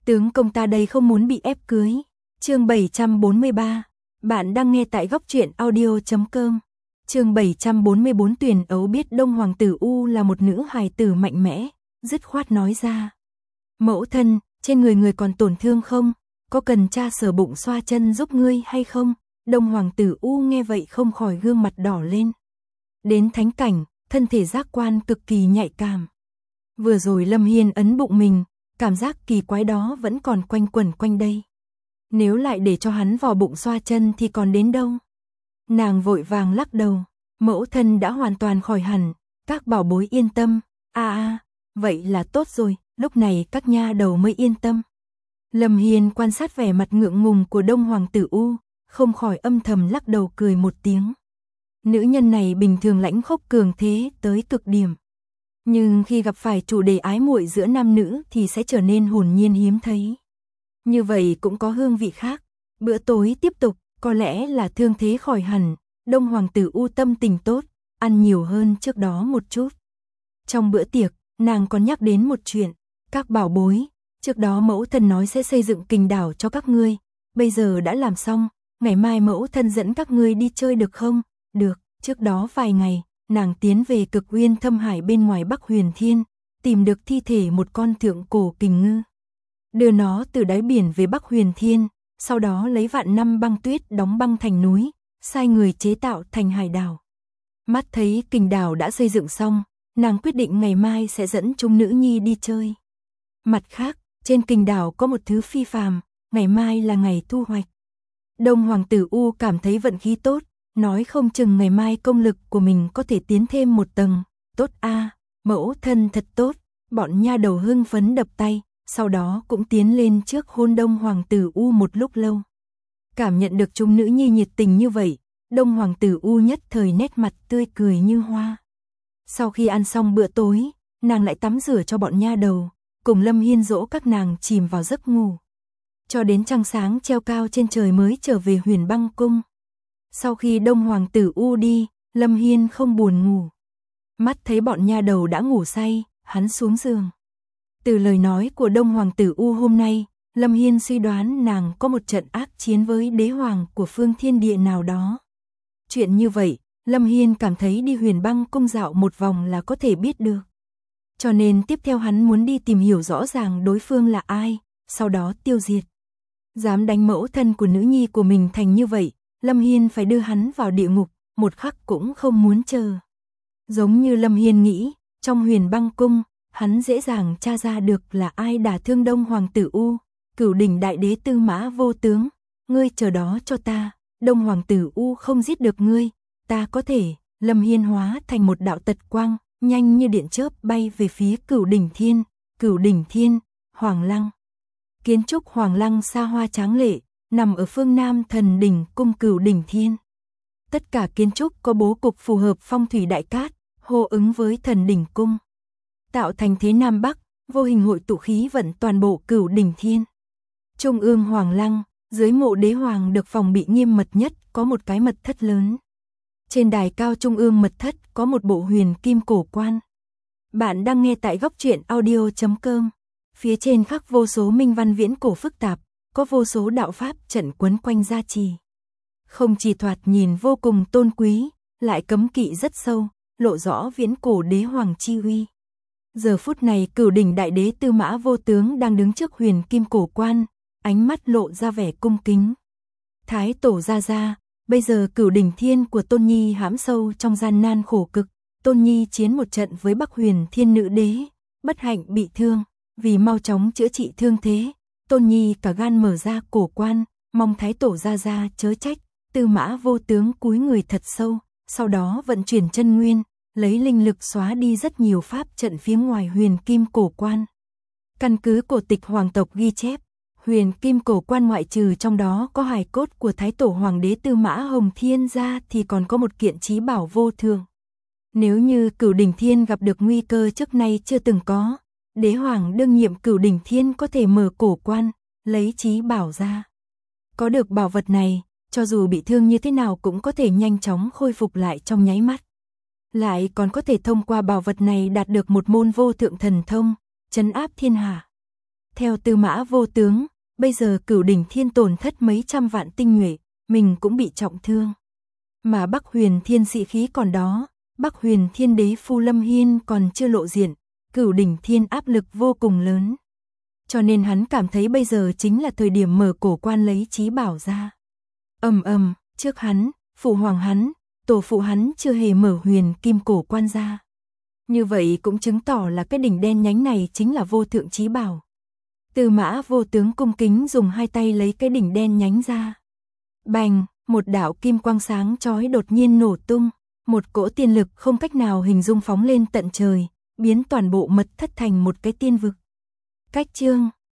Tướng công ta đây không muốn bị ép cưới. Chương 743. Bạn đang nghe tại góc truyện audio.com. Chương 744. Tuyền Ấu biết Đông Hoàng tử U là một nữ hài tử mạnh mẽ, dứt khoát nói ra. Mẫu thân, trên người người còn tổn thương không? Có cần cha sờ bụng xoa chân giúp ngươi hay không? Đông Hoàng tử U nghe vậy không khỏi gương mặt đỏ lên. Đến thánh cảnh, thân thể giác quan cực kỳ nhạy cảm. Vừa rồi Lâm Hiên ấn bụng mình, cảm giác kỳ quái đó vẫn còn quanh quẩn quanh đây. Nếu lại để cho hắn vào bụng xoa chân thì còn đến đâu? Nàng vội vàng lắc đầu, mẫu thân đã hoàn toàn khỏi hẳn, các bảo bối yên tâm. Vậy là tốt rồi, lúc này các nha đầu mới yên tâm. Lâm Hiên quan sát vẻ mặt ngượng ngùng của Đông Hoàng tử U, không khỏi âm thầm lắc đầu cười một tiếng. Nữ nhân này bình thường lãnh khốc cường thế tới cực điểm. Nhưng khi gặp phải chủ đề ái muội giữa nam nữ thì sẽ trở nên hồn nhiên hiếm thấy. Như vậy cũng có hương vị khác. Bữa tối tiếp tục, có lẽ là thương thế khỏi hẳn, Đông Hoàng tử U tâm tình tốt, ăn nhiều hơn trước đó một chút. Trong bữa tiệc, nàng còn nhắc đến một chuyện, các bảo bối, trước đó mẫu thân nói sẽ xây dựng kình đảo cho các ngươi, bây giờ đã làm xong, ngày mai mẫu thân dẫn các ngươi đi chơi được không? Được, trước đó vài ngày, nàng tiến về Cực Uyên Thâm Hải bên ngoài Bắc Huyền Thiên, tìm được thi thể một con thượng cổ kình ngư. Đưa nó từ đáy biển về Bắc Huyền Thiên, sau đó lấy vạn năm băng tuyết đóng băng thành núi, sai người chế tạo thành hải đảo. Mắt thấy kình đảo đã xây dựng xong, nàng quyết định ngày mai sẽ dẫn chúng nữ nhi đi chơi. Mặt khác, trên kình đảo có một thứ phi phàm, ngày mai là ngày thu hoạch. Đông Hoàng tử U cảm thấy vận khí tốt, nói không chừng ngày mai công lực của mình có thể tiến thêm một tầng. Tốt a, mẫu thân thật tốt. Bọn nha đầu hưng phấn đập tay, sau đó cũng tiến lên trước hôn Đông Hoàng tử U một lúc lâu. Cảm nhận được chúng nữ nhi nhiệt tình như vậy, Đông Hoàng tử U nhất thời nét mặt tươi cười như hoa. Sau khi ăn xong bữa tối, nàng lại tắm rửa cho bọn nha đầu, cùng Lâm Hiên dỗ các nàng chìm vào giấc ngủ. Cho đến trăng sáng treo cao trên trời mới trở về Huyền Băng Cung. Sau khi Đông Hoàng tử U đi, Lâm Hiên không buồn ngủ. Mắt thấy bọn nha đầu đã ngủ say, hắn xuống giường. Từ lời nói của Đông Hoàng tử U hôm nay, Lâm Hiên suy đoán nàng có một trận ác chiến với đế hoàng của phương thiên địa nào đó. Chuyện như vậy, Lâm Hiên cảm thấy đi Huyền Băng Cung dạo một vòng là có thể biết được. Cho nên tiếp theo hắn muốn đi tìm hiểu rõ ràng đối phương là ai, sau đó tiêu diệt. Dám đánh mẫu thân của nữ nhi của mình thành như vậy, Lâm Hiên phải đưa hắn vào địa ngục, một khắc cũng không muốn chờ. Giống như Lâm Hiên nghĩ, trong Huyền Băng Cung, hắn dễ dàng tra ra được là ai đả thương Đông Hoàng tử U, Cửu Đỉnh Đại Đế Tư Mã Vô Tướng. Ngươi chờ đó cho ta, Đông Hoàng tử U không giết được ngươi, ta có thể. Lâm Hiên hóa thành một đạo tật quang, nhanh như điện chớp bay về phía Cửu Đỉnh Thiên. Cửu Đỉnh Thiên, Hoàng Lăng. Kiến trúc Hoàng Lăng xa hoa tráng lệ, nằm ở phương Nam Thần Đỉnh Cung Cửu Đỉnh Thiên. Tất cả kiến trúc có bố cục phù hợp phong thủy đại cát, hô ứng với Thần Đỉnh Cung, tạo thành thế Nam Bắc, vô hình hội tụ khí vận toàn bộ Cửu Đỉnh Thiên. Trung ương Hoàng Lăng, dưới mộ đế hoàng được phòng bị nghiêm mật nhất, có một cái mật thất lớn. Trên đài cao trung ương mật thất có một bộ huyền kim cổ quan. Bạn đang nghe tại góc truyện audio.com. Phía trên khắc vô số minh văn viễn cổ phức tạp, có vô số đạo pháp trận quấn quanh gia trì. Không chỉ thoạt nhìn vô cùng tôn quý, lại cấm kỵ rất sâu, lộ rõ viễn cổ đế hoàng chi uy. Giờ phút này Cửu Đỉnh Đại Đế Tư Mã Vô Tướng đang đứng trước huyền kim cổ quan, ánh mắt lộ ra vẻ cung kính. Thái tổ gia, bây giờ Cửu Đỉnh Thiên của Tôn Nhi hãm sâu trong gian nan khổ cực, Tôn Nhi chiến một trận với Bắc Huyền Thiên Nữ Đế, bất hạnh bị thương, vì mau chóng chữa trị thương thế, Tôn Nhi cả gan mở ra cổ quan, mong Thái tổ gia chớ trách. Tư Mã Vô Tướng cúi người thật sâu, sau đó vận chuyển chân nguyên, lấy linh lực xóa đi rất nhiều pháp trận phía ngoài huyền kim cổ quan. Căn cứ cổ tịch hoàng tộc ghi chép, huyền kim cổ quan ngoại trừ trong đó có hài cốt của Thái tổ Hoàng đế Tư Mã Hồng Thiên ra thì còn có một kiện chí bảo vô thường. Nếu như Cửu Đỉnh Thiên gặp được nguy cơ trước nay chưa từng có, đế hoàng đương nhiệm Cửu Đỉnh Thiên có thể mở cổ quan, lấy chí bảo ra. Có được bảo vật này, cho dù bị thương như thế nào cũng có thể nhanh chóng khôi phục lại trong nháy mắt. Lại còn có thể thông qua bảo vật này đạt được một môn vô thượng thần thông, trấn áp thiên hạ. Theo Tư Mã Vô Tướng, bây giờ Cửu Đỉnh Thiên tổn thất mấy trăm vạn tinh nhuệ, mình cũng bị trọng thương. Mà Bắc Huyền Thiên sĩ khí còn đó, Bắc Huyền Thiên đế Phu Lâm Hiên còn chưa lộ diện, Cửu Đỉnh Thiên áp lực vô cùng lớn. Cho nên hắn cảm thấy bây giờ chính là thời điểm mở cổ quan lấy chí bảo ra. Trước hắn, phụ hoàng hắn, tổ phụ hắn chưa hề mở huyền kim cổ quan ra. Như vậy cũng chứng tỏ là cái đỉnh đen nhánh này chính là vô thượng chí bảo. Tư Mã Vô Tướng cung kính dùng hai tay lấy cái đỉnh đen nhánh ra. Bành, một đạo kim quang sáng chói đột nhiên nổ tung, một cỗ tiên lực không cách nào hình dung phóng lên tận trời, biến toàn bộ mật thất thành một cái tiên vực. Cách chương